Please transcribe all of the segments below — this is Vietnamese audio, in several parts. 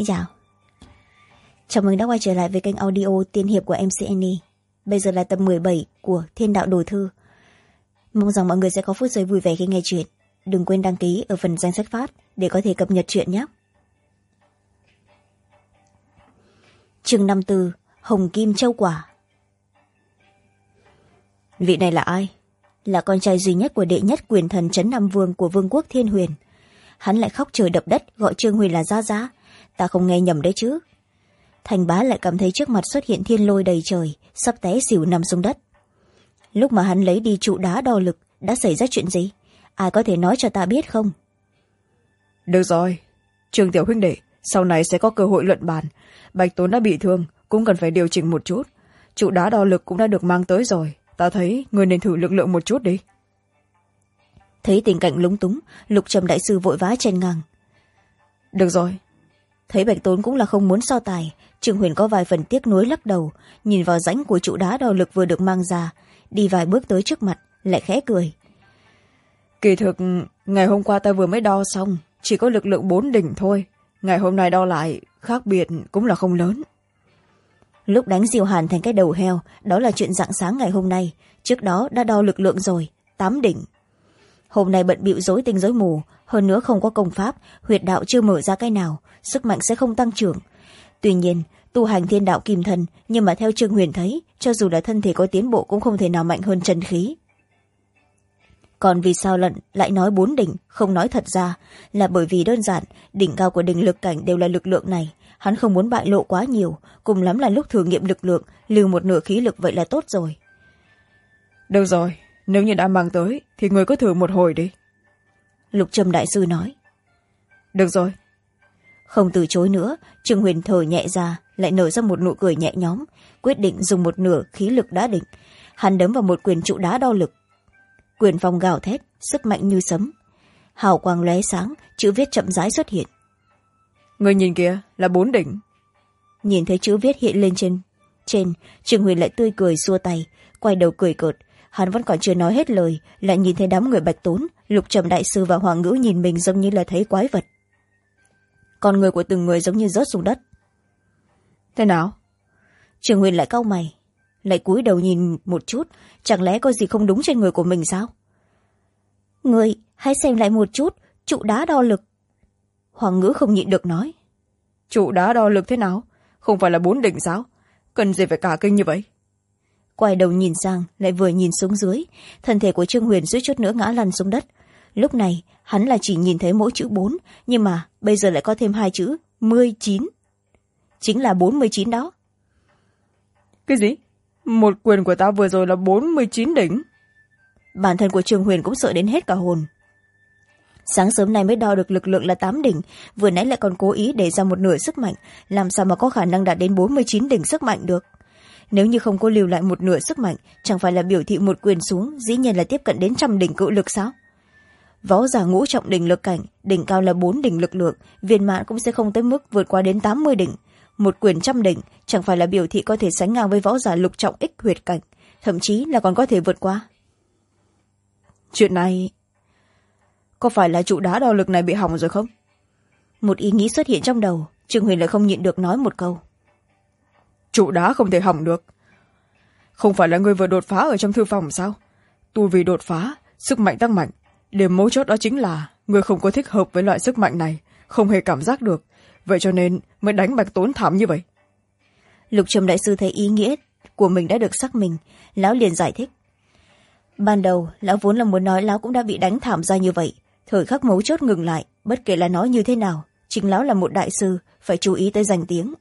Xin chào. Chào mừng đã quay trở lại với kênh audio tiên hiệp của MC Annie. Bây giờ là tập 17 của Thiên Đạo Đồ Thư. Mong rằng mọi người sẽ có phút giây vui vẻ khi nghe chuyện. Đừng quên đăng ký ở phần danh sách phát để có thể cập nhật chuyện nhé. Chương 54, Hồng Kim Châu Quả. Vị này là ai? Là con trai duy nhất của đệ nhất quyền thần Trấn Nam Vương của Vương quốc Thiên Huyền. Hắn lại khóc trời đập đất gọi Trương Huyền là Gia Gia. Ta không nghe nhầm đấy chứ? Thành Bá lại cảm thấy trước mặt xuất hiện thiên lôi đầy trời, sắp té xỉu nằm xuống đất. Lúc mà hắn lấy đi trụ đá đo lực, đã xảy ra chuyện gì? Ai có thể nói cho ta biết không? Được rồi, Trương tiểu huynh đệ, sau này sẽ có cơ hội luận bàn. Bạch Tốn đã bị thương, cũng cần phải điều chỉnh một chút. Trụ đá đo lực cũng đã được mang tới rồi, ta thấy người nên thử lực lượng một chút đi. Thấy tình cảnh lúng túng, Lục Trầm đại sư vội vã chen ngang. Được rồi. Thấy Bạch Tốn cũng là không muốn so tài, Trương Huyền có vài phần tiếc nuối lắc đầu, nhìn vào rãnh của trụ đá đo lực vừa được mang ra, đi vài bước tới trước mặt, lại khẽ cười. Kỳ thực, ngày hôm qua ta vừa mới đo xong, chỉ có lực lượng 4 đỉnh thôi. Ngày hôm nay đo lại, khác biệt cũng là không lớn. Lúc đánh Diêu Hàn thành cái đầu heo, đó là chuyện rạng sáng ngày hôm nay, trước đó đã đo lực lượng rồi, 8 đỉnh. Hôm nay bận bịu rối tinh rối mù, hơn nữa không có công pháp, huyệt đạo chưa mở ra cái nào, sức mạnh sẽ không tăng trưởng. Tuy nhiên, tu hành thiên đạo kim thân, nhưng mà theo Trương Huyền thấy, cho dù là thân thể có tiến bộ cũng không thể nào mạnh hơn chân khí. Còn vì sao lại nói 4 đỉnh, không nói thật ra, là bởi vì đơn giản, đỉnh cao của đỉnh lực cảnh đều là lực lượng này, hắn không muốn bại lộ quá nhiều, cùng lắm là lúc thử nghiệm lực lượng, lưu một nửa khí lực vậy là tốt rồi. Được rồi, nếu như đã mang tới, thì người cứ thử một hồi đi. Lục Trầm đại sư nói. Được rồi. Không từ chối nữa, Trương Huyền thở nhẹ ra, lại nở ra một nụ cười nhẹ nhõm, quyết định dùng một nửa khí lực đã định. Hắn đấm vào một quyền trụ đá đo lực. Quyền phong gào thét, sức mạnh như sấm. Hào quang lóe sáng, chữ viết chậm rãi xuất hiện. Người nhìn kìa, là 4 đỉnh. Nhìn thấy chữ viết hiện lên trên, Trương Huyền lại tươi cười xua tay, quay đầu cười cợt. Hắn vẫn còn chưa nói hết lời, lại nhìn thấy đám người Bạch Tốn, Lục Trầm đại sư và Hoàng Ngữ nhìn mình giống như là thấy quái vật. Con người của từng người giống như rớt xuống đất. Thế nào? Trương Huyền lại cau mày, lại cúi đầu nhìn một chút, chẳng lẽ có gì không đúng trên người của mình sao? Người, hãy xem lại một chút, trụ đá đo lực. Hoàng Ngữ không nhịn được nói. Trụ đá đo lực thế nào? Không phải là 4 đỉnh sao? Cần gì phải cả kinh như vậy? Quay đầu nhìn sang, lại vừa nhìn xuống dưới, thân thể của Trương Huyền suýt chút nữa ngã lăn xuống đất. Lúc này, hắn là chỉ nhìn thấy mỗi chữ 4, nhưng mà bây giờ lại có thêm 2 chữ 19. Chính là 49 đó. Cái gì? Một quyền của ta vừa rồi là 49 đỉnh. Bản thân của Trương Huyền cũng sợ đến hết cả hồn. Sáng sớm nay mới đo được lực lượng là 8 đỉnh, vừa nãy lại còn cố ý để ra một nửa sức mạnh, làm sao mà có khả năng đạt đến 49 đỉnh sức mạnh được. Nếu như không có lưu lại một nửa sức mạnh, chẳng phải là biểu thị một quyền xuống dĩ nhiên là tiếp cận đến 100 đỉnh cự lực sao? Võ giả ngũ trọng đỉnh lực cảnh, đỉnh cao là 4 đỉnh lực lượng, viên mãn cũng sẽ không tới mức vượt qua đến 80 đỉnh. Một quyền 100 đỉnh chẳng phải là biểu thị có thể sánh ngang với võ giả lục trọng ích huyệt cảnh, thậm chí là còn có thể vượt qua. Chuyện này có phải là trụ đá đo lực này bị hỏng rồi không? Một ý nghĩ xuất hiện trong đầu, Trương Huyền lại không nhịn được nói một câu. Trụ đá không thể hỏng được. Không phải là người vừa đột phá ở trong thư phòng sao? Tu vì đột phá, sức mạnh tăng mạnh. Điểm mấu chốt đó chính là người không có thích hợp với loại sức mạnh này, không hề cảm giác được. Vậy cho nên mới đánh Bạch Tốn thảm như vậy. Lục Trầm đại sư thấy ý nghĩa của mình đã được xác minh, lão liền giải thích. Ban đầu, lão vốn là muốn nói lão cũng đã bị đánh thảm ra như vậy. Thời khắc mấu chốt ngừng lại, bất kể là nói như thế nào, chính lão là một đại sư, phải chú ý tới danh tiếng.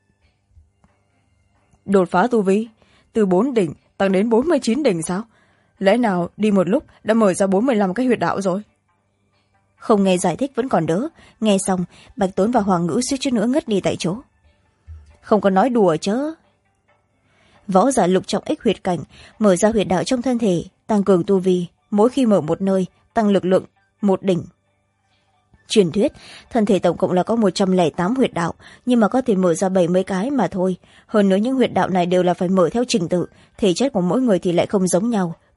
Đột phá tu vi, từ 4 đỉnh tăng đến 49 đỉnh sao? Lẽ nào đi một lúc đã mở ra 45 cái huyệt đạo rồi? Không nghe giải thích vẫn còn đỡ, nghe xong Bạch Tốn và Hoàng Ngữ suýt chút nữa ngất đi tại chỗ. Không có nói đùa chứ. Võ giả lục trọng ích huyệt cảnh, mở ra huyệt đạo trong thân thể, tăng cường tu vi, mỗi khi mở một nơi, tăng lực lượng 1 đỉnh. Truyền thuyết, thân thể tổng cộng là có 108 huyệt đạo, nhưng mà có thể mở ra 70 cái mà thôi. Hơn nữa những huyệt đạo này đều là phải mở theo trình tự, thể chất của mỗi người thì lại không giống nhau,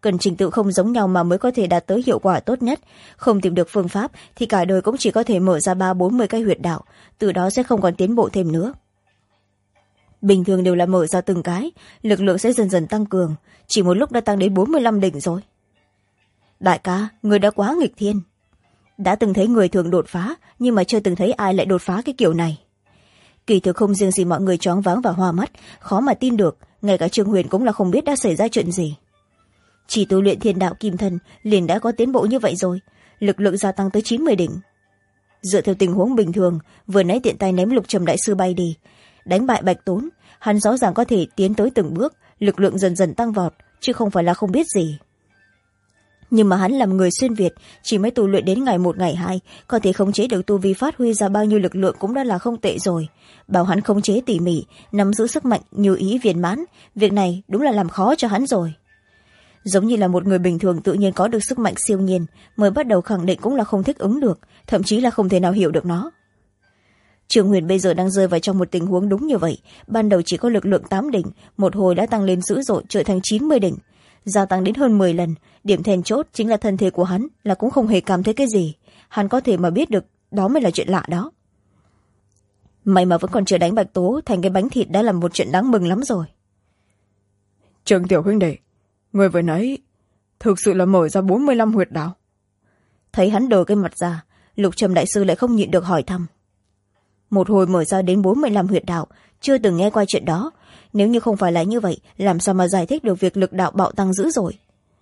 cần trình tự không giống nhau mà mới có thể đạt tới hiệu quả tốt nhất. Không tìm được phương pháp thì cả đời cũng chỉ có thể mở ra 30-40 cái huyệt đạo, từ đó sẽ không còn tiến bộ thêm nữa. Bình thường đều là mở ra từng cái, lực lượng sẽ dần dần tăng cường, chỉ một lúc đã tăng đến 45 đỉnh rồi. Đại ca, người đã quá nghịch thiên. Đã từng thấy người thường đột phá, nhưng mà chưa từng thấy ai lại đột phá cái kiểu này. Kỳ thực không riêng gì mọi người choáng váng và hoa mắt, khó mà tin được, ngay cả Trương Huyền cũng là không biết đã xảy ra chuyện gì. Chỉ tu luyện thiên đạo kim thân liền đã có tiến bộ như vậy rồi, lực lượng gia tăng tới 90 đỉnh. Dựa theo tình huống bình thường, vừa nãy tiện tay ném Lục Trầm đại sư bay đi, đánh bại Bạch Tốn, hắn rõ ràng có thể tiến tới từng bước, lực lượng dần dần tăng vọt, chứ không phải là không biết gì. Nhưng mà hắn làm người xuyên Việt, chỉ mới tu luyện đến ngày 1 ngày 2, có thể khống chế được tu vi phát huy ra bao nhiêu lực lượng cũng đã là không tệ rồi. Bảo hắn khống chế tỉ mỉ, nắm giữ sức mạnh như ý viên mãn, việc này đúng là làm khó cho hắn rồi. Giống như là một người bình thường tự nhiên có được sức mạnh siêu nhiên, mới bắt đầu khẳng định cũng là không thích ứng được, thậm chí là không thể nào hiểu được nó. Trương Huyền bây giờ đang rơi vào trong một tình huống đúng như vậy, ban đầu chỉ có lực lượng 8 đỉnh, một hồi đã tăng lên dữ dội trở thành 90 đỉnh, gia tăng đến hơn 10 lần. Điểm then chốt chính là thân thể của hắn là cũng không hề cảm thấy cái gì, hắn có thể mà biết được, đó mới là chuyện lạ đó. May mà vẫn còn chưa đánh Bạch Tố thành cái bánh thịt đã là một chuyện đáng mừng lắm rồi. Trương tiểu huynh đệ, người vừa nãy thực sự là mở ra 45 huyệt đạo. Thấy hắn đờ cái mặt ra, Lục Trầm đại sư lại không nhịn được hỏi thăm. Một hồi mở ra đến 45 huyệt đạo, chưa từng nghe qua chuyện đó. Nếu như không phải là như vậy, làm sao mà giải thích được việc lực đạo bạo tăng dữ rồi?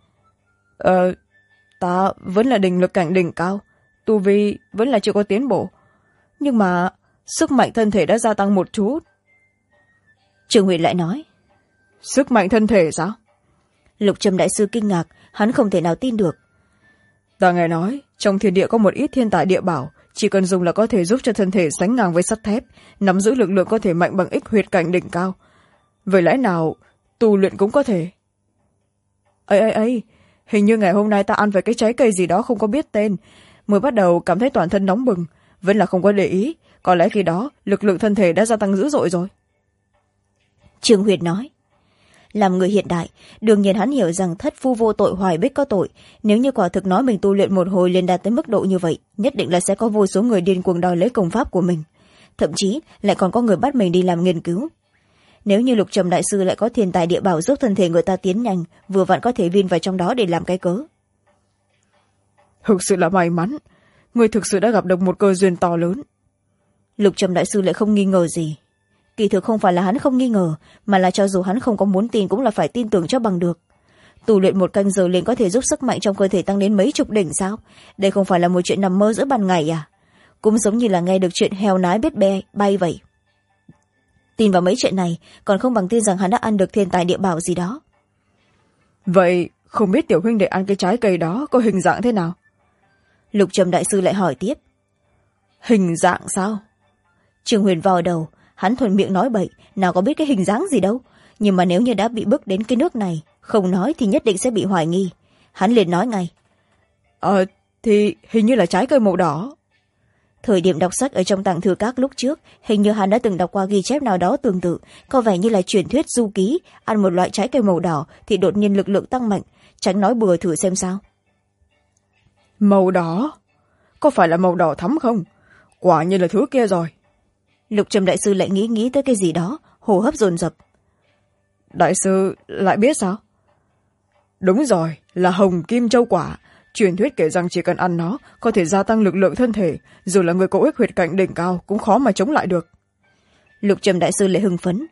Ta vẫn là đỉnh lực cảnh đỉnh cao, tu vi vẫn là chưa có tiến bộ, nhưng mà sức mạnh thân thể đã gia tăng một chút. Trương Huyền lại nói. Sức mạnh thân thể sao? Lục Trầm đại sư kinh ngạc, hắn không thể nào tin được. Ta nghe nói trong thiên địa có một ít thiên tài địa bảo, chỉ cần dùng là có thể giúp cho thân thể sánh ngang với sắt thép, nắm giữ lực lượng có thể mạnh bằng ích huyệt cảnh đỉnh cao. Vậy lẽ nào tu luyện cũng có thể? Ấy, hình như ngày hôm nay ta ăn phải cái trái cây gì đó không có biết tên, mới bắt đầu cảm thấy toàn thân nóng bừng, vẫn là không có để ý, có lẽ khi đó lực lượng thân thể đã gia tăng dữ dội rồi. Trương Huyền nói. Làm người hiện đại, đương nhiên hắn hiểu rằng thất phu vô tội hoài bích có tội, nếu như quả thực nói mình tu luyện một hồi liền đạt tới mức độ như vậy, nhất định là sẽ có vô số người điên cuồng đòi lấy công pháp của mình, thậm chí lại còn có người bắt mình đi làm nghiên cứu. Nếu như Lục Trầm đại sư lại có thiên tài địa bảo giúp thân thể người ta tiến nhanh, vừa vặn có thể vin vào trong đó để làm cái cớ. Thực sự là may mắn, người thực sự đã gặp được một cơ duyên to lớn. Lục Trầm đại sư lại không nghi ngờ gì. Kỳ thực không phải là hắn không nghi ngờ, mà là cho dù hắn không có muốn tin cũng là phải tin tưởng cho bằng được. Tu luyện 1 canh giờ liền có thể giúp sức mạnh trong cơ thể tăng đến mấy chục đỉnh sao? Đây không phải là một chuyện nằm mơ giữa ban ngày à? Cũng giống như là nghe được chuyện heo nái biết bay vậy. Tin vào mấy chuyện này còn không bằng tin rằng hắn đã ăn được thiên tài địa bảo gì đó. Vậy không biết tiểu huynh đệ ăn cái trái cây đó có hình dạng thế nào? Lục Trầm đại sư lại hỏi tiếp. Hình dạng sao? Trương Huyền vò đầu, hắn thuần miệng nói bậy, nào có biết cái hình dáng gì đâu, nhưng mà nếu như đã bị bức đến cái nước này, không nói thì nhất định sẽ bị hoài nghi. Hắn liền nói ngay. Thì hình như là trái cây màu đỏ. Thời điểm đọc sách ở trong tàng thư các lúc trước, hình như hắn đã từng đọc qua ghi chép nào đó tương tự, có vẻ như là truyền thuyết du ký, ăn một loại trái cây màu đỏ thì đột nhiên lực lượng tăng mạnh, tránh nói bừa thử xem sao. Màu đỏ? Có phải là màu đỏ thắm không? Quả nhiên là thứ kia rồi. Lục Trầm đại sư lại nghĩ tới cái gì đó, hô hấp dồn dập. Đại sư lại biết sao? Đúng rồi, là hồng kim châu quả. Truyền thuyết kể rằng chỉ cần ăn nó có thể gia tăng lực lượng thân thể, dù là người có ích huyệt cảnh đỉnh cao cũng khó mà chống lại được. Lục Trầm đại sư lại hưng phấn.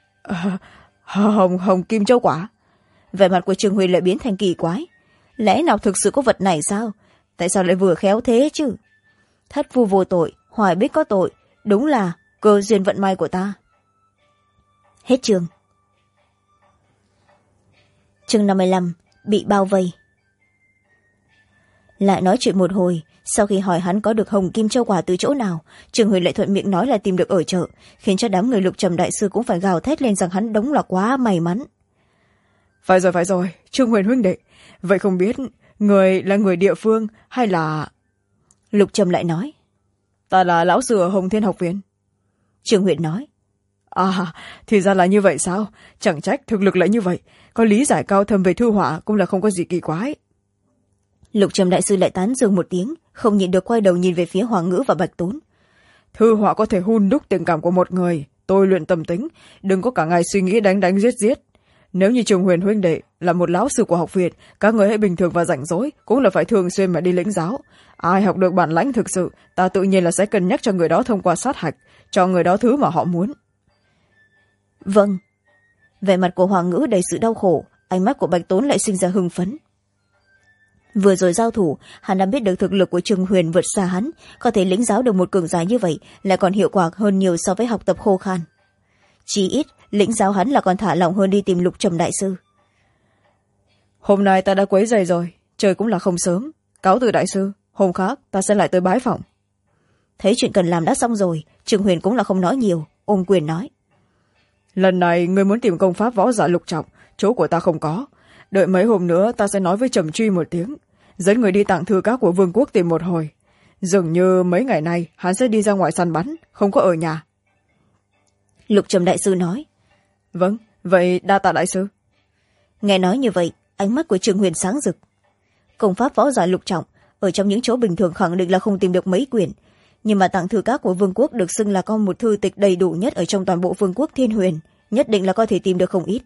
Hồng kim châu quả. Vẻ mặt của Trương Huyền lại biến thành kỳ quái. Lẽ nào thực sự có vật này sao? Tại sao lại vừa khéo thế chứ? Thất phu vô tội, hoài bích có tội, đúng là cơ duyên vận may của ta. Hết chương. Chương 55, bị bao vây. Lại nói chuyện một hồi, sau khi hỏi hắn có được hồng kim châu quả từ chỗ nào, Trương Huyền lại thuận miệng nói là tìm được ở chợ, khiến cho đám người Lục Trầm đại sư cũng phải gào thét lên rằng hắn đúng là quá may mắn. Phải rồi, Trương Huyền huynh đệ, vậy không biết người là người địa phương hay là... Lục Trầm lại nói. Ta là lão sư ở Hồng Thiên học viện. Trương Huyền nói. À, thì ra là như vậy sao? Chẳng trách thực lực lại như vậy. Có lý giải cao thâm về thư họa cũng là không có gì kỳ quái. Lục Trầm đại sư lại tán dương một tiếng, không nhịn được quay đầu nhìn về phía Hoàng Ngữ và Bạch Tốn. Thư họa có thể hun đúc tình cảm của một người, tôi luyện tâm tính, đừng có cả ngày suy nghĩ đánh đánh giết giết. Nếu như Trường Huyền huynh đệ là một lão sư của học viện, các người hãy bình thường và rảnh rỗi cũng là phải thường xuyên mà đi lĩnh giáo. Ai học được bản lãnh thực sự, ta tự nhiên là sẽ cân nhắc cho người đó thông qua sát hạch, cho người đó thứ mà họ muốn. Vâng. Vẻ mặt của Hoàng Ngữ đầy sự đau khổ, ánh mắt của Bạch Tốn lại sinh ra hưng phấn. Vừa rồi giao thủ, hắn đã biết được thực lực của Trường Huyền vượt xa hắn, có thể lĩnh giáo được một cường giả như vậy lại còn hiệu quả hơn nhiều so với học tập khô khan. Chỉ ít lĩnh giáo hắn là còn thả lỏng hơn đi tìm Lục Trầm đại sư. Hôm nay ta đã quấy rầy rồi, trời cũng là không sớm, cáo từ đại sư, hôm khác ta sẽ lại tới bái phỏng. Thấy chuyện cần làm đã xong rồi, Trường Huyền cũng là không nói nhiều, ôm quyền nói. Lần này ngươi muốn tìm công pháp võ giả lục trọng, chỗ của ta không có, đợi mấy hôm nữa ta sẽ nói với Trầm Truy một tiếng, dẫn người đi tặng thư các của vương quốc tìm một hồi. Dường như mấy ngày nay hắn sẽ đi ra ngoài săn bắn, không có ở nhà. Lục Trầm đại sư nói. Vâng, vậy đa tạ đại sư. Nghe nói như vậy, ánh mắt của Trường Huyền sáng rực. Công pháp võ giả lục trọng ở trong những chỗ bình thường khẳng định là không tìm được mấy quyển, nhưng mà tặng thư các của vương quốc được xưng là có một thư tịch đầy đủ nhất ở trong toàn bộ vương quốc Thiên Huyền, nhất định là có thể tìm được không ít.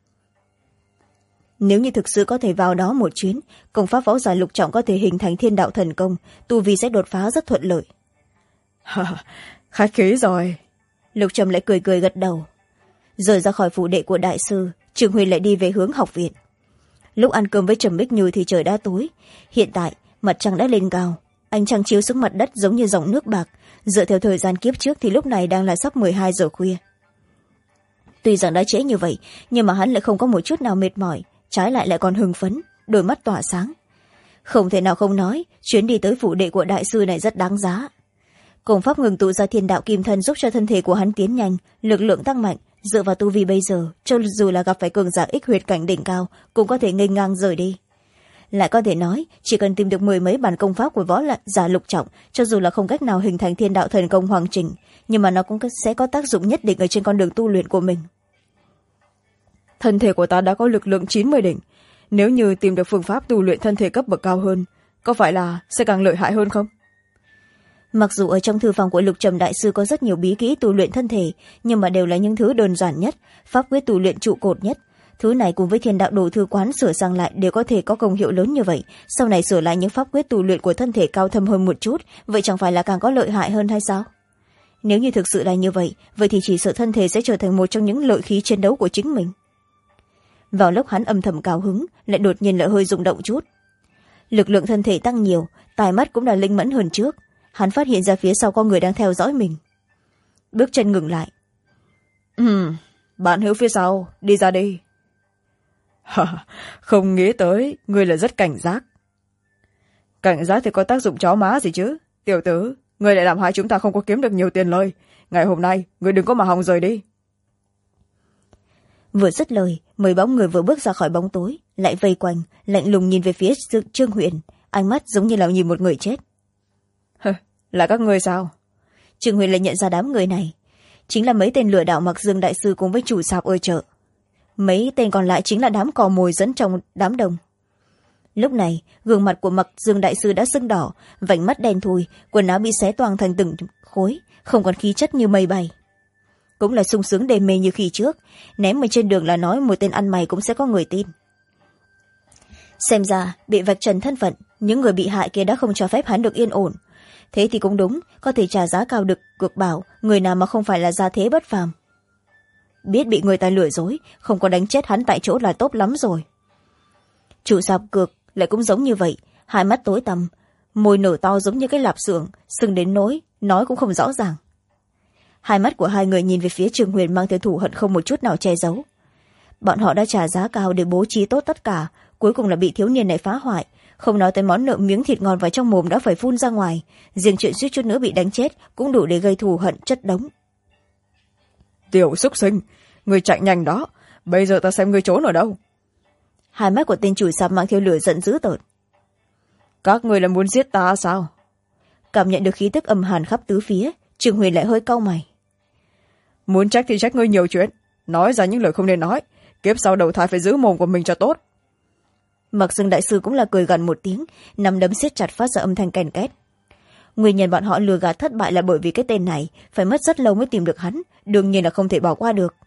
Nếu như thực sự có thể vào đó một chuyến, công pháp võ giả lục trọng có thể hình thành thiên đạo thần công, tu vi sẽ đột phá rất thuận lợi. Khách khí rồi. Lục Trầm lại cười cười gật đầu. Rời ra khỏi phủ đệ của đại sư, Trường Huyền lại đi về hướng học viện. Lúc ăn cơm với Trầm Bích Như thì trời đã tối, hiện tại mặt trăng đã lên cao, ánh trăng chiếu xuống mặt đất giống như dòng nước bạc. Dựa theo thời gian kiếp trước thì lúc này đang là sắp 12 giờ khuya. Tuy rằng đã trễ như vậy, nhưng mà hắn lại không có một chút nào mệt mỏi, trái lại còn hưng phấn, đôi mắt tỏa sáng. Không thể nào không nói, chuyến đi tới phủ đệ của đại sư này rất đáng giá. Công pháp ngừng tụ ra thiên đạo kim thân giúp cho thân thể của hắn tiến nhanh, lực lượng tăng mạnh. Dựa vào tu vi bây giờ, cho dù là gặp phải cường giả ích huyệt cảnh đỉnh cao cũng có thể nghênh ngang rời đi. Lại có thể nói, chỉ cần tìm được 10 mấy bản công pháp của võ giả lục trọng, cho dù là không cách nào hình thành thiên đạo thần công hoàn chỉnh, nhưng mà nó cũng sẽ có tác dụng nhất định ở trên con đường tu luyện của mình. Thân thể của ta đã có lực lượng 90 đỉnh, nếu như tìm được phương pháp tu luyện thân thể cấp bậc cao hơn, có phải là sẽ càng lợi hại hơn không? Mặc dù ở trong thư phòng của Lục Trầm đại sư có rất nhiều bí kỹ tu luyện thân thể, nhưng mà đều là những thứ đơn giản nhất, pháp quyết tu luyện trụ cột nhất. Thứ này cùng với thiên đạo đồ thư quán sửa sang lại đều có thể có công hiệu lớn như vậy, sau này sửa lại những pháp quyết tu luyện của thân thể cao thâm hơn một chút, vậy chẳng phải là càng có lợi hại hơn hay sao? Nếu như thực sự là như vậy, vậy thì chỉ sợ thân thể sẽ trở thành một trong những lợi khí chiến đấu của chính mình. Vào lúc hắn âm thầm cao hứng, lại đột nhiên lại hơi rung động chút. Lực lượng thân thể tăng nhiều, tai mắt cũng đã linh mẫn hơn trước. Hắn phát hiện ra phía sau có người đang theo dõi mình. Bước chân ngừng lại. Bạn hữu phía sau, đi ra đi. Không nghĩ tới, ngươi là rất cảnh giác. Cảnh giác thì có tác dụng chó má gì chứ. Tiểu tử, ngươi lại làm hại chúng ta không có kiếm được nhiều tiền lời. Ngày hôm nay, ngươi đừng có mà hòng rời đi. Vừa dứt lời, 10 bóng người vừa bước ra khỏi bóng tối, lại vây quanh, lạnh lùng nhìn về phía Trương Huyền, ánh mắt giống như là nhìn một người chết. Là các ngươi sao? Trương Huyền lại nhận ra đám người này chính là mấy tên lừa đảo Mặc Dương đại sư cùng với chủ sạp ở chợ. Mấy tên còn lại chính là đám cò mồi dẫn trong đám đông. Lúc này gương mặt của Mặc Dương đại sư đã sưng đỏ, vành mắt đen thui, quần áo bị xé toang thành từng khối, không còn khí chất như mây bay. Cũng là sung sướng đê mê như khi trước, ném ở trên đường là nói một tên ăn mày cũng sẽ có người tin. Xem ra bị vạch trần thân phận, những người bị hại kia đã không cho phép hắn được yên ổn. Thế thì cũng đúng, có thể trả giá cao được cược bảo người nào mà không phải là gia thế bất phàm. Biết bị người ta lừa dối, không có đánh chết hắn tại chỗ là tốt lắm rồi. Chủ sạp cược lại cũng giống như vậy, hai mắt tối tăm, môi nở to giống như cái lạp xưởng, sưng đến nỗi nói cũng không rõ ràng. Hai mắt của hai người nhìn về phía Trường Huyền mang theo thù hận không một chút nào che giấu. Bọn họ đã trả giá cao để bố trí tốt tất cả, cuối cùng là bị thiếu niên này phá hoại. Không nói tới món nợ miếng thịt ngon vào trong mồm đã phải phun ra ngoài, riêng chuyện suýt chút nữa bị đánh chết cũng đủ để gây thù hận chất đống. Tiểu xúc sinh, người chạy nhanh đó, bây giờ ta xem người trốn ở đâu. Hai mắt của tên chủ sạp mang theo lửa giận dữ tợn. Các người là muốn giết ta sao? Cảm nhận được khí tức âm hàn khắp tứ phía, Trường Huyền lại hơi cau mày. muốn trách thì trách ngươi nhiều chuyện, nói ra những lời không nên nói, kiếp sau đầu thai phải giữ mồm của mình cho tốt. Mặc Dương đại sư cũng là cười gần một tiếng, nắm đấm siết chặt phát ra âm thanh kèn két. Nguyên nhân bọn họ lừa gạt thất bại là bởi vì cái tên này phải mất rất lâu mới tìm được hắn, đương nhiên là không thể bỏ qua được.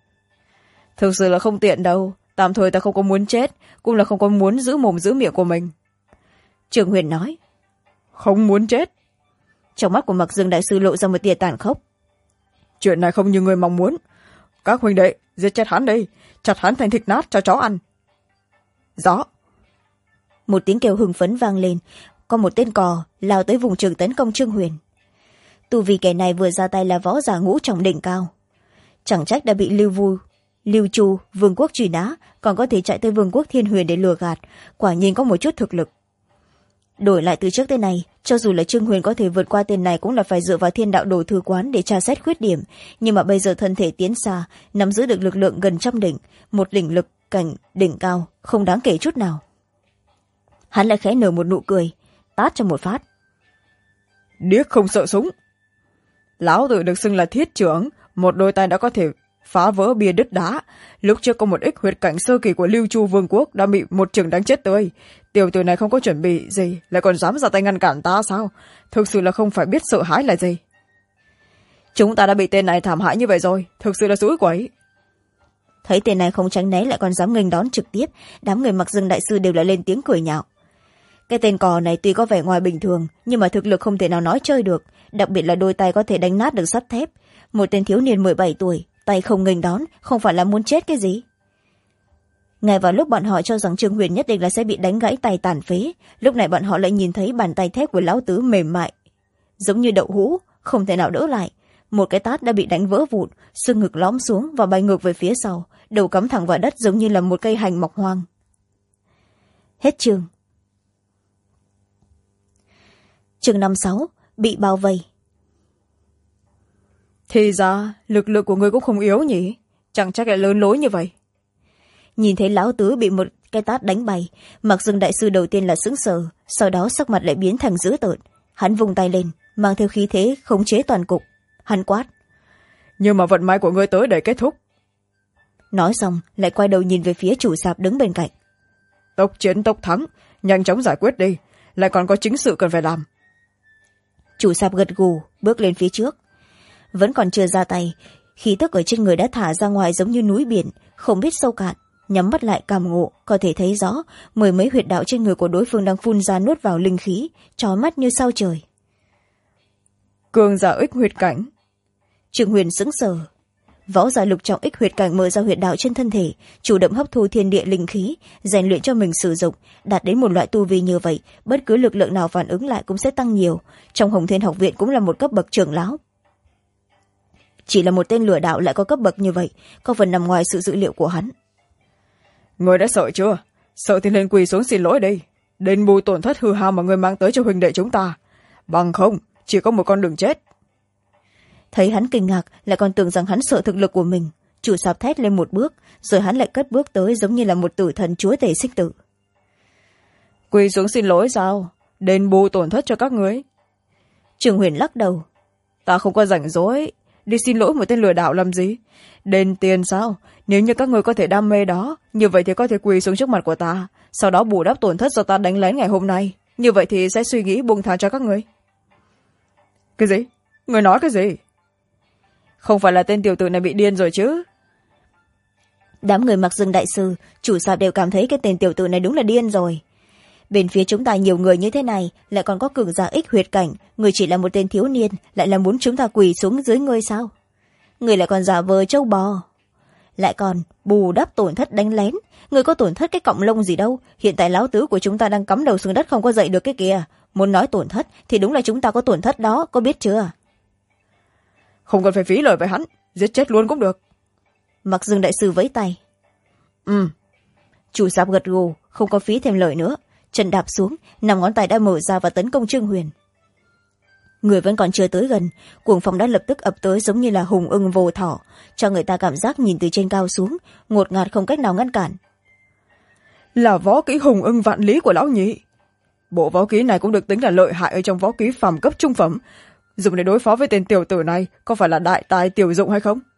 Thực sự là không tiện đâu, tạm thời ta không có muốn chết, cũng là không có muốn giữ mồm giữ miệng của mình. Trường Huyền nói. Không muốn chết? Trong mắt của Mặc Dương đại sư lộ ra một tia tàn khốc. Chuyện này không như người mong muốn. Các huynh đệ, giết chết hắn đi, chặt hắn thành thịt nát cho chó ăn. Rõ. Một tiếng kêu hưng phấn vang lên, có một tên cò lao tới vùng trường tấn công Trương Huyền. Tu vì kẻ này vừa ra tay là võ giả ngũ trọng đỉnh cao, chẳng trách đã bị Lưu Chu vương quốc truy nã, còn có thể chạy tới vương quốc Thiên Huyền để lừa gạt, quả nhiên có một chút thực lực. Đổi lại từ trước tới nay, cho dù là Trương Huyền có thể vượt qua tên này cũng là phải dựa vào Thiên Đạo Đồ Thư Quán để tra xét khuyết điểm, nhưng mà bây giờ thân thể tiến xa, nắm giữ được lực lượng gần trăm đỉnh, một đỉnh lực cảnh đỉnh cao, không đáng kể chút nào. Hắn lại khẽ nở một nụ cười, tát cho một phát. Điếc không sợ súng. Lão tử được xưng là thiết trưởng, một đôi tay đã có thể phá vỡ bia đứt đá. Lúc trước có một ít huyệt cảnh sơ kỳ của Lưu Chu vương quốc đã bị một chưởng đánh chết tươi. Tiểu tử này không có chuẩn bị gì, lại còn dám ra tay ngăn cản ta sao? Thực sự là không phải biết sợ hãi là gì. Chúng ta đã bị tên này thảm hại như vậy rồi, thực sự là xúi quẩy. Thấy tên này không tránh né lại còn dám nghênh đón trực tiếp, đám người Mặc Dương đại sư đều là lên tiếng cười nhạo. Cái tên cò này tuy có vẻ ngoài bình thường, nhưng mà thực lực không thể nào nói chơi được, đặc biệt là đôi tay có thể đánh nát được sắt thép. Một tên thiếu niên 17 tuổi, tay không nghênh đón, không phải là muốn chết cái gì. Ngay vào lúc bọn họ cho rằng Trương Huyền nhất định là sẽ bị đánh gãy tay tàn phế, lúc này bọn họ lại nhìn thấy bàn tay thép của lão tứ mềm mại, giống như đậu hũ, không thể nào đỡ lại. Một cái tát đã bị đánh vỡ vụn, xương ngực lõm xuống và bay ngược về phía sau, đầu cắm thẳng vào đất giống như là một cây hành mọc hoang. Hết chương. Chương 56, bị bao vây. Thì ra lực lượng của người cũng không yếu nhỉ, chẳng trách lại lớn lối như vậy. Nhìn thấy lão tứ bị một cái tát đánh bay, Mặc Dương đại sư đầu tiên là sững sờ, sau đó sắc mặt lại biến thành dữ tợn. Hắn vung tay lên, mang theo khí thế khống chế toàn cục. Hắn quát. Nhưng mà vận may của ngươi tới để kết thúc. Nói xong lại quay đầu nhìn về phía chủ sạp đứng bên cạnh. Tốc chiến tốc thắng, nhanh chóng giải quyết đi, lại còn có chính sự cần phải làm. Chủ sạp gật gù, bước lên phía trước. Vẫn còn chưa ra tay, khí tức ở trên người đã thả ra ngoài giống như núi biển, không biết sâu cạn. Nhắm mắt lại cảm ngộ, có thể thấy rõ mười mấy huyệt đạo trên người của đối phương đang phun ra nuốt vào linh khí, chói mắt như sao trời. Cường giả ích huyệt cảnh. Trương Huyền sững sờ. Võ giả lục trọng ích huyệt cảnh mở ra huyệt đạo trên thân thể, chủ động hấp thu thiên địa linh khí, rèn luyện cho mình sử dụng. Đạt đến một loại tu vi như vậy, bất cứ lực lượng nào phản ứng lại cũng sẽ tăng nhiều. Trong Hồng Thiên học viện cũng là một cấp bậc trưởng lão. Chỉ là một tên lừa đảo lại có cấp bậc như vậy, có phần nằm ngoài sự dự liệu của hắn. Người đã sợ chưa? Sợ thì lên quỳ xuống xin lỗi đi, đền bù tổn thất hư hao mà người mang tới cho huynh đệ chúng ta. Bằng không chỉ có một con đường chết. Thấy hắn kinh ngạc, lại còn tưởng rằng hắn sợ thực lực của mình. Chủ sạp thét lên một bước, rồi hắn lại cất bước tới giống như là một tử thần chúa tể sinh tử. Quỳ xuống xin lỗi sao? Đền bù tổn thất cho các ngươi. Trường Huyền lắc đầu. Ta không có rảnh rỗi đi xin lỗi một tên lừa đảo làm gì? Đền tiền sao? Nếu như các người có thể đam mê đó, như vậy thì có thể quỳ xuống trước mặt của ta, sau đó bù đắp tổn thất do ta đánh lén ngày hôm nay. Như vậy thì sẽ suy nghĩ buông tha cho các người. Cái gì? Người nói cái gì? Không phải là tên tiểu tử này bị điên rồi chứ? Đám người Mặc Dương đại sư, chủ sạp đều cảm thấy cái tên tiểu tử này đúng là điên rồi. Bên phía chúng ta nhiều người như thế này, lại còn có cường giả ích huyệt cảnh, người chỉ là một tên thiếu niên, lại là muốn chúng ta quỳ xuống dưới ngươi sao? Người lại còn giả vờ trâu bò, lại còn bù đắp tổn thất đánh lén. Người có tổn thất cái cọng lông gì đâu, hiện tại lão tứ của chúng ta đang cắm đầu xuống đất không có dậy được cái kìa. Muốn nói tổn thất thì đúng là chúng ta có tổn thất đó, có biết chưa? Không cần phải phí lời với hắn, giết chết luôn cũng được. Mặc Dương đại sư vẫy tay. Chủ sạp gật gù, không có phí thêm lời nữa. Chân đạp xuống, 5 ngón tay đã mở ra và tấn công Trương Huyền. Người vẫn còn chưa tới gần, cuồng phong đã lập tức ập tới giống như là hùng ưng vô thỏ, cho người ta cảm giác nhìn từ trên cao xuống, ngột ngạt không cách nào ngăn cản. Là võ kỹ hùng ưng vạn lý của lão nhị. Bộ võ kỹ này cũng được tính là lợi hại ở trong võ kỹ phàm cấp trung phẩm, dùng để đối phó với tên tiểu tử này có phải là đại tài tiểu dụng hay không?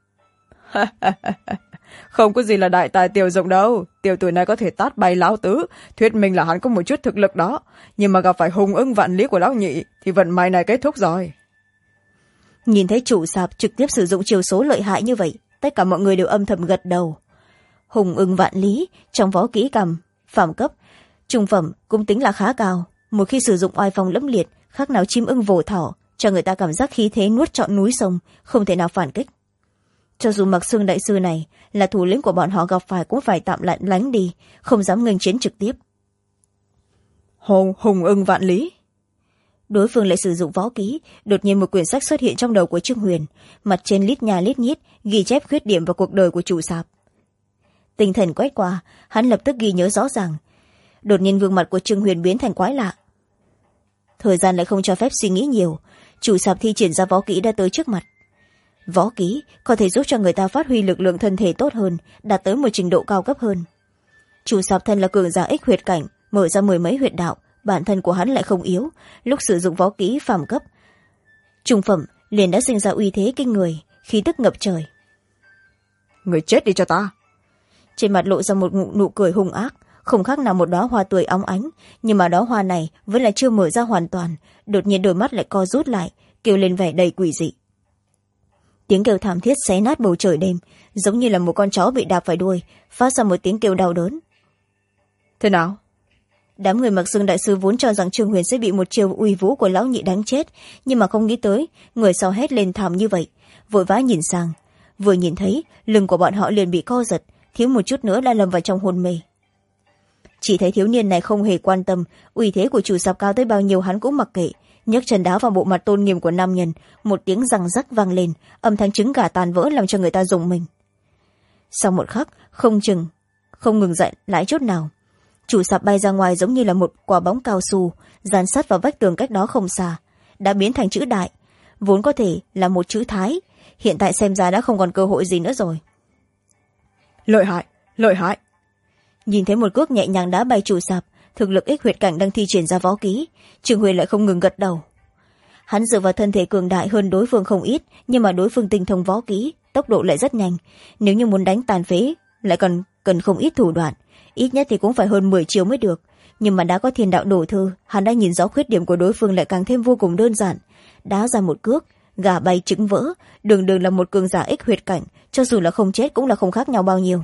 Không có gì là đại tài tiểu dụng đâu, tiểu tử này có thể tát bay lão tứ, thuyết minh là hắn có một chút thực lực đó, nhưng mà gặp phải hùng ưng vạn lý của lão nhị thì vận may này kết thúc rồi. Nhìn thấy chủ sạp trực tiếp sử dụng chiêu số lợi hại như vậy, tất cả mọi người đều âm thầm gật đầu. Hùng ưng vạn lý trong võ kỹ cầm phẩm cấp trung phẩm cũng tính là khá cao, một khi sử dụng oai phong lẫm liệt khác nào chim ưng vồ thỏ, cho người ta cảm giác khí thế nuốt trọn núi sông, không thể nào phản kích. Cho dù Mặc Xương đại sư này là thủ lĩnh của bọn họ gặp phải cũng phải tạm lánh đi, không dám nghênh chiến trực tiếp. Hùng ưng vạn lý. Đối phương lại sử dụng võ kỹ, đột nhiên một quyển sách xuất hiện trong đầu của Trương Huyền, mặt trên lít nhà lít nhít ghi chép khuyết điểm và cuộc đời của chủ sạp. Tinh thần quét qua, hắn lập tức ghi nhớ rõ ràng. Đột nhiên gương mặt của Trương Huyền biến thành quái lạ. Thời gian lại không cho phép suy nghĩ nhiều, chủ sạp thi triển ra võ kỹ đã tới trước mặt. Võ kỹ có thể giúp cho người ta phát huy lực lượng thân thể tốt hơn, đạt tới một trình độ cao cấp hơn. Chủ sạp thân là cường giả ích huyệt cảnh, mở ra mười mấy huyệt đạo, bản thân của hắn lại không yếu, lúc sử dụng võ kỹ phàm cấp trung phẩm liền đã sinh ra uy thế kinh người, khí tức ngập trời. Người chết đi cho ta. Trên mặt lộ ra một nụ cười hung ác, không khác nào một đóa hoa tươi óng ánh, nhưng mà đóa hoa này vẫn là chưa mở ra hoàn toàn, đột nhiên đôi mắt lại co rút lại, kêu lên vẻ đầy quỷ dị. Tiếng kêu thảm thiết xé nát bầu trời đêm, giống như là một con chó bị đạp phải đuôi, phát ra một tiếng kêu đau đớn. Thế nào? Đám người Mặc Xương đại sư vốn cho rằng Trương Huyền sẽ bị một chiêu uy vũ của lão nhị đánh chết, nhưng mà không nghĩ tới người sau hét lên thảm như vậy, vội vã nhìn sang. Vừa nhìn thấy lưng của bọn họ liền bị co giật, thiếu một chút nữa đã lâm vào trong hôn mê. Chỉ thấy thiếu niên này không hề quan tâm uy thế của chủ sạp cao tới bao nhiêu, hắn cũng mặc kệ, nhấc chân đá vào bộ mặt tôn nghiêm của nam nhân, một tiếng răng rắc vang lên, âm thanh trứng gà tan vỡ làm cho người ta rùng mình. Sau một khắc không ngừng dậy lại chút nào, chủ sạp bay ra ngoài giống như là một quả bóng cao su dán sát vào vách tường cách đó không xa, đã biến thành chữ đại, vốn có thể là một chữ thái, hiện tại xem ra đã không còn cơ hội gì nữa rồi. Lợi hại, lợi hại. Nhìn thấy một cước nhẹ nhàng đá bay chủ sạp, thực lực ích huyệt cảnh đang thi triển ra võ kỹ, Trương Huyền lại không ngừng gật đầu. Hắn dựa vào thân thể cường đại hơn đối phương không ít, nhưng mà đối phương tinh thông võ kỹ, tốc độ lại rất nhanh, nếu như muốn đánh tàn phế lại còn cần không ít thủ đoạn, ít nhất thì cũng phải hơn 10 chiêu mới được. Nhưng mà đã có thiên đạo đổ thư, hắn đã nhìn rõ khuyết điểm của đối phương lại càng thêm vô cùng đơn giản, đá ra một cước gà bay trứng vỡ, đường đường là một cường giả ích huyệt cảnh, cho dù là không chết cũng là không khác nhau bao nhiêu.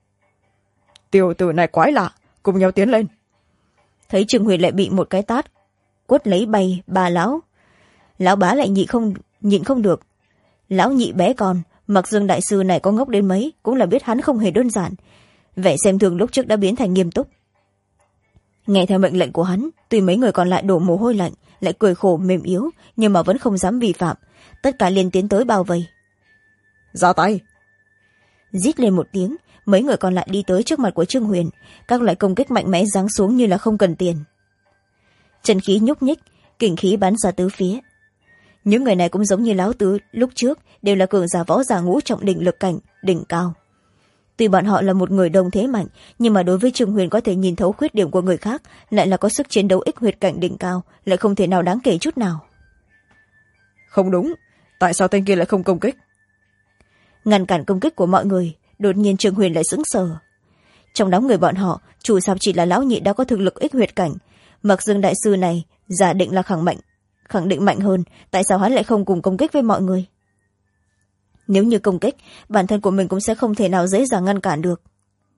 Tiểu tử này quái lạ, cùng nhau tiến lên. Thấy Trương Huyền lại bị một cái tát quất lấy bay bà lão bá lại nhịn không được. Lão nhị bé con, Mặc Dương đại sư này có ngốc đến mấy cũng là biết hắn không hề đơn giản, vẻ xem thường lúc trước đã biến thành nghiêm túc. Nghe theo mệnh lệnh của hắn, tuy mấy người còn lại đổ mồ hôi lạnh, lại cười khổ mềm yếu, nhưng mà vẫn không dám vi phạm, tất cả liền tiến tới bao vây. Ra tay. Rít lên một tiếng, mấy người còn lại đi tới trước mặt của Trương Huyền, các loại công kích mạnh mẽ giáng xuống như là không cần tiền. Chân khí nhúc nhích, kình khí bắn ra tứ phía. Những người này cũng giống như lão tứ lúc trước, đều là cường giả võ giả ngũ trọng đỉnh lực cảnh đỉnh cao. Tuy bọn họ là một người đông thế mạnh, nhưng mà đối với Trương Huyền có thể nhìn thấu khuyết điểm của người khác, lại là có sức chiến đấu ích huyệt cảnh đỉnh cao, lại không thể nào đáng kể chút nào. Không đúng, tại sao tên kia lại không công kích? Ngăn cản công kích của mọi người, đột nhiên Trương Huyền lại sững sờ. Trong đám người bọn họ, chủ sạp chỉ là lão nhị đã có thực lực ích huyệt cảnh, Mặc Dương đại sư này giả định là khẳng định mạnh hơn, tại sao hắn lại không cùng công kích với mọi người? Nếu như công kích, bản thân của mình cũng sẽ không thể nào dễ dàng ngăn cản được.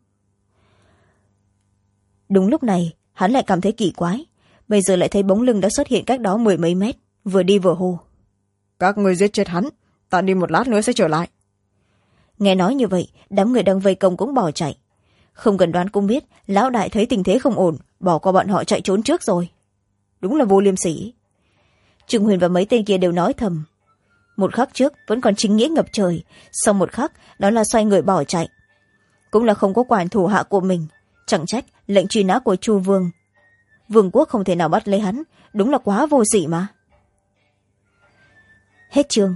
Đúng lúc này, hắn lại cảm thấy kỳ quái, bây giờ lại thấy bóng lưng đã xuất hiện cách đó 10 mấy mét, vừa đi vừa hô. Các người giết chết hắn, ta đi một lát nữa sẽ trở lại. Nghe nói như vậy, đám người đang vây công cũng bỏ chạy. Không cần đoán cũng biết, lão đại thấy tình thế không ổn, bỏ qua bọn họ chạy trốn trước rồi. Đúng là vô liêm sỉ. Trương Huyền và mấy tên kia đều nói thầm. Một khắc trước vẫn còn chính nghĩa ngập trời, sau một khắc đó là xoay người bỏ chạy. Cũng là không có quản thủ hạ của mình, chẳng trách lệnh truy nã của Chu Vương quốc không thể nào bắt lấy hắn, đúng là quá vô sỉ mà. Hết chương.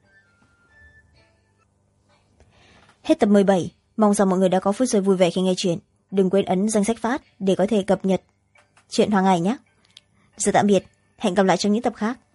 Hết tập 17. Mong rằng mọi người đã có phút giây vui vẻ khi nghe chuyện. Đừng quên ấn danh sách phát để có thể cập nhật chuyện hàng ngày nhé. Giờ tạm biệt, hẹn gặp lại trong những tập khác.